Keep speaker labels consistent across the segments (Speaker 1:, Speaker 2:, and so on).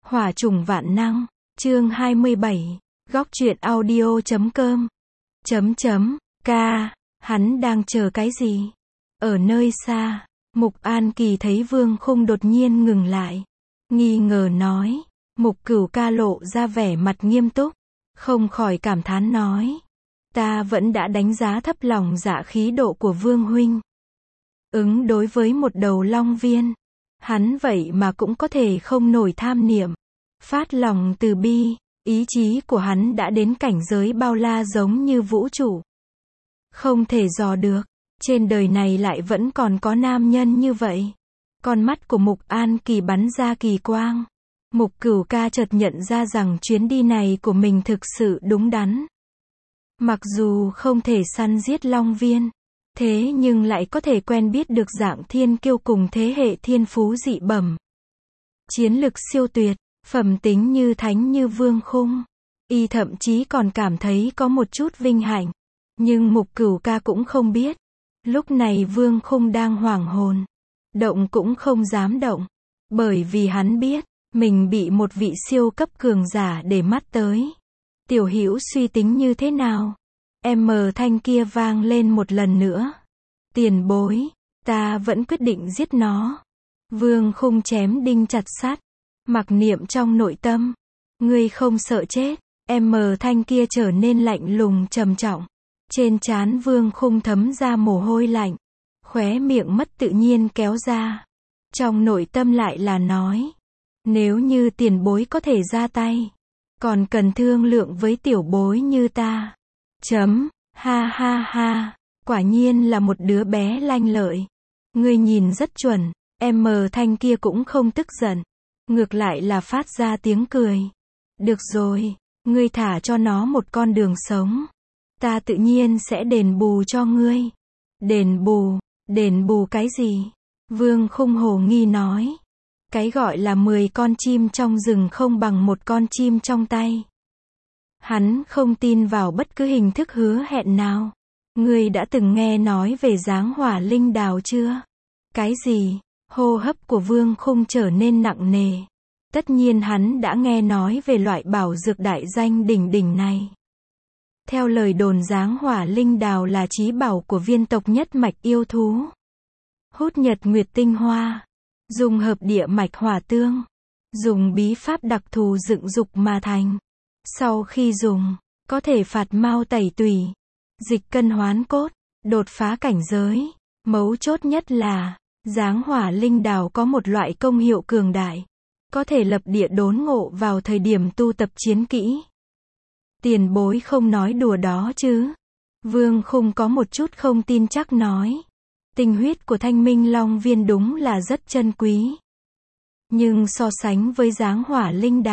Speaker 1: Hỏa trùng vạn năng, chương 27, góc truyện audio.com. Hắn đang chờ cái gì? Ở nơi xa, Mục An Kỳ thấy Vương Khung đột nhiên ngừng lại. Nghi ngờ nói, Mục Cửu ca lộ ra vẻ mặt nghiêm túc, không khỏi cảm thán nói. Ta vẫn đã đánh giá thấp lòng dạ khí độ của Vương huynh. Ứng đối với một đầu long viên, hắn vậy mà cũng có thể không nổi tham niệm, phát lòng từ bi, ý chí của hắn đã đến cảnh giới bao la giống như vũ trụ. Không thể dò được, trên đời này lại vẫn còn có nam nhân như vậy. Con mắt của Mục An Kỳ bắn ra kỳ quang. Mục Cửu ca chợt nhận ra rằng chuyến đi này của mình thực sự đúng đắn. Mặc dù không thể săn giết long viên, thế nhưng lại có thể quen biết được dạng thiên kiêu cùng thế hệ thiên phú dị bẩm. Chiến lực siêu tuyệt, phẩm tính như thánh như Vương Khung. Y thậm chí còn cảm thấy có một chút vinh hạnh. Nhưng Mục Cửu ca cũng không biết. Lúc này Vương Khung đang hoảng hồn. Động cũng không dám động. Bởi vì hắn biết, mình bị một vị siêu cấp cường giả để mắt tới. Tiểu Hữu suy tính như thế nào? Thanh kia vang lên một lần nữa. Tiền bối, ta vẫn quyết định giết nó. Vương Khung chém đinh chặt sắt, mặc niệm trong nội tâm. Ngươi không sợ chết? Thanh kia trở nên lạnh lùng trầm trọng. Trên trán Vương Khung thấm ra mồ hôi lạnh, khóe miệng mất tự nhiên kéo ra. Trong nội tâm lại là nói, nếu như tiền bối có thể ra tay, còn cần thương lượng với tiểu bối như ta. Ha, quả nhiên là một đứa bé lanh lợi. Ngươi nhìn rất chuẩn. Thanh kia cũng không tức giận, ngược lại là phát ra tiếng cười. Được rồi, ngươi thả cho nó một con đường sống. Ta tự nhiên sẽ đền bù cho ngươi. Đền bù cái gì? Vương Khung hồ nghi nói. Cái gọi là 10 con chim trong rừng không bằng một con chim trong tay. Hắn không tin vào bất cứ hình thức hứa hẹn nào. Ngươi đã từng nghe nói về giáng hỏa linh đào chưa? Cái gì? Hô hấp của Vương Khung trở nên nặng nề. Tất nhiên hắn đã nghe nói về loại bảo dược đại danh đỉnh đỉnh này. Theo lời đồn giáng hỏa linh đào là chí bảo của viên tộc nhất mạch yêu thú. Hút nhật nguyệt tinh hoa, dùng hợp địa mạch hỏa tương, dùng bí pháp đặc thù dựng dục mà thành. Sau khi dùng, có thể phạt mao tẩy tủy, dịch cân hoán cốt, đột phá cảnh giới. Mấu chốt nhất là, giáng hỏa linh đào có một loại công hiệu cường đại, có thể lập địa đốn ngộ vào thời điểm tu tập chiến kỹ. Tiền bối không nói đùa đó chứ? Vương Khung có một chút không tin chắc nói. Tinh huyết của Thanh Minh Long Viên đúng là rất chân quý. Nhưng so sánh với giáng hỏa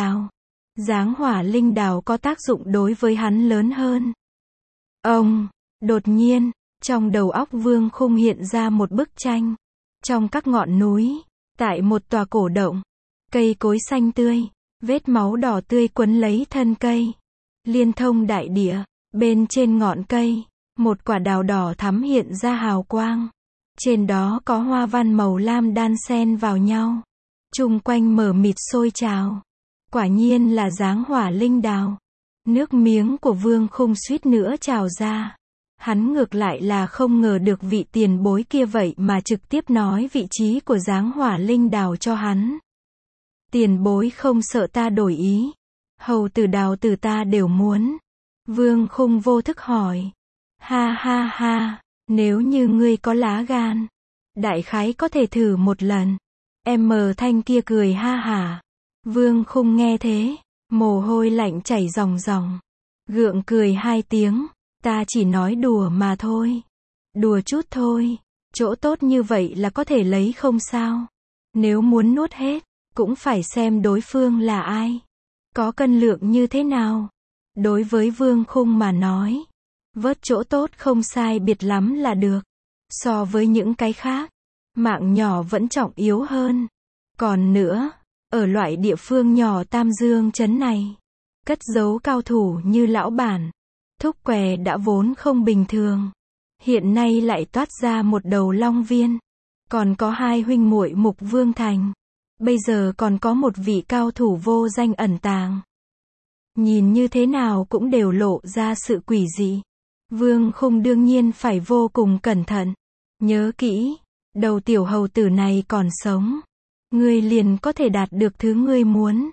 Speaker 1: linh đào có tác dụng đối với hắn lớn hơn. Đột nhiên, trong đầu óc Vương Khung hiện ra một bức tranh. Trong các ngọn núi, tại một tòa cổ động, cây cối xanh tươi, vết máu đỏ tươi quấn lấy thân cây, liên thông đại địa. Bên trên ngọn cây, một quả đào đỏ thắm hiện ra hào quang. Trên đó có hoa văn màu lam đan xen vào nhau. Chung quanh mờ mịt sôi trào. Quả nhiên là giáng hỏa linh đào. Nước miếng của Vương Khung suýt nữa trào ra. Hắn ngược lại là không ngờ được vị tiền bối kia vậy mà trực tiếp nói vị trí của giáng hỏa linh đào cho hắn. Tiền bối không sợ ta đổi ý? Hầu tử đào tử ta đều muốn. Vương Khung vô thức hỏi. Ha, nếu như ngươi có lá gan, đại khái có thể thử một lần. Thanh kia cười ha hả. Vương Khung nghe thế, mồ hôi lạnh chảy ròng ròng. Gượng cười 2 tiếng. Ta chỉ nói đùa mà thôi. Đùa chút thôi. Chỗ tốt như vậy là có thể lấy không sao. Nếu muốn nuốt hết, cũng phải xem đối phương là ai. Có cân lượng như thế nào. Đối với Vương Khung mà nói, vớt chỗ tốt không sai biệt lắm là được. So với những cái khác, mạng nhỏ vẫn trọng yếu hơn. Còn nữa, ở loại địa phương nhỏ Tam Dương trấn này, cất giấu cao thủ như lão bản, Thúc Què đã vốn không bình thường. Hiện nay lại toát ra một đầu long viên. Còn có 2 huynh muội Mục Vương Thành, Bây giờ còn có một vị cao thủ vô danh ẩn tàng. Nhìn như thế nào cũng đều lộ ra sự quỷ dị. Vương Khung đương nhiên phải vô cùng cẩn thận. Nhớ kỹ, đầu tiểu hầu tử này còn sống. Ngươi liền có thể đạt được thứ ngươi muốn.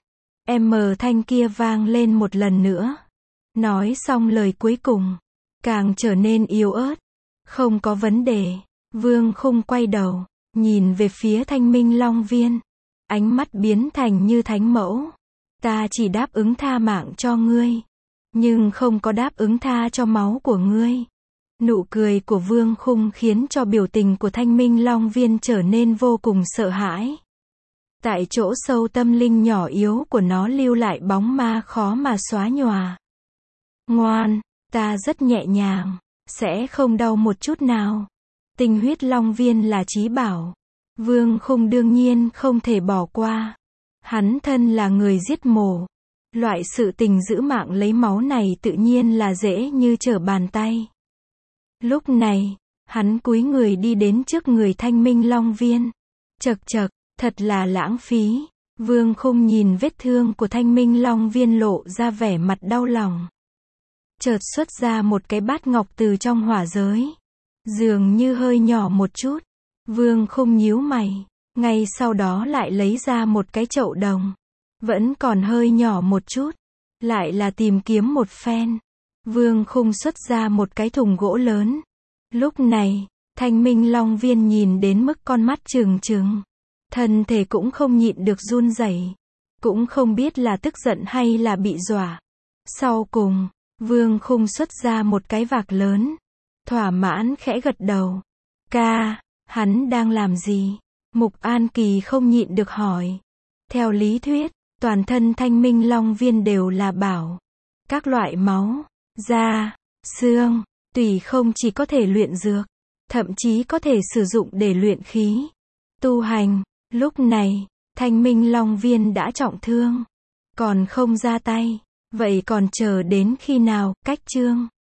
Speaker 1: Thanh kia vang lên một lần nữa. Nói xong lời cuối cùng, càng trở nên yếu ớt. Không có vấn đề. Vương Khung quay đầu, nhìn về phía Thanh Minh Long Viên. Ánh mắt biến thành như thánh mẫu. Ta chỉ đáp ứng tha mạng cho ngươi, nhưng không có đáp ứng tha cho máu của ngươi. Nụ cười của Vương Khung khiến cho biểu tình của Thanh Minh Long Viên trở nên vô cùng sợ hãi. Tại chỗ sâu tâm linh nhỏ yếu của nó lưu lại bóng ma khó mà xóa nhòa. Ngoan, ta rất nhẹ nhàng, sẽ không đau một chút nào. Tinh huyết Long Viên là chí bảo. Vương Khung đương nhiên không thể bỏ qua. Hắn thân là người giết mổ. Loại sự tình giữ mạng lấy máu này tự nhiên là dễ như trở bàn tay. Lúc này, hắn cúi người đi đến trước người Thanh Minh Long Viên. Chậc chậc, thật là lãng phí. Vương Khung nhìn vết thương của Thanh Minh Long Viên lộ ra vẻ mặt đau lòng. Chợt xuất ra một cái bát ngọc từ trong hỏa giới. Dường như hơi nhỏ một chút. Vương Khung nhíu mày. Ngay sau đó lại lấy ra một cái chậu đồng. Vẫn còn hơi nhỏ một chút. Lại là tìm kiếm một phen. Vương Khung xuất ra một cái thùng gỗ lớn. Lúc này, Thanh Minh Long Viên nhìn đến mức con mắt trừng trừng. Thân thể cũng không nhịn được run rẩy. Cũng không biết là tức giận hay là bị dọa. Sau cùng, Vương Khung xuất ra một cái vạc lớn. Thỏa mãn khẽ gật đầu. Ca, hắn đang làm gì? Mục An Kỳ không nhịn được hỏi. Theo lý thuyết, toàn thân Thanh Minh Long Viên đều là bảo. Các loại máu, da, xương, tùy không chỉ có thể luyện dược, thậm chí có thể sử dụng để luyện khí, tu hành. Lúc này, Thanh Minh Long Viên đã trọng thương. Còn không ra tay, vậy còn chờ đến khi nào? Cách chương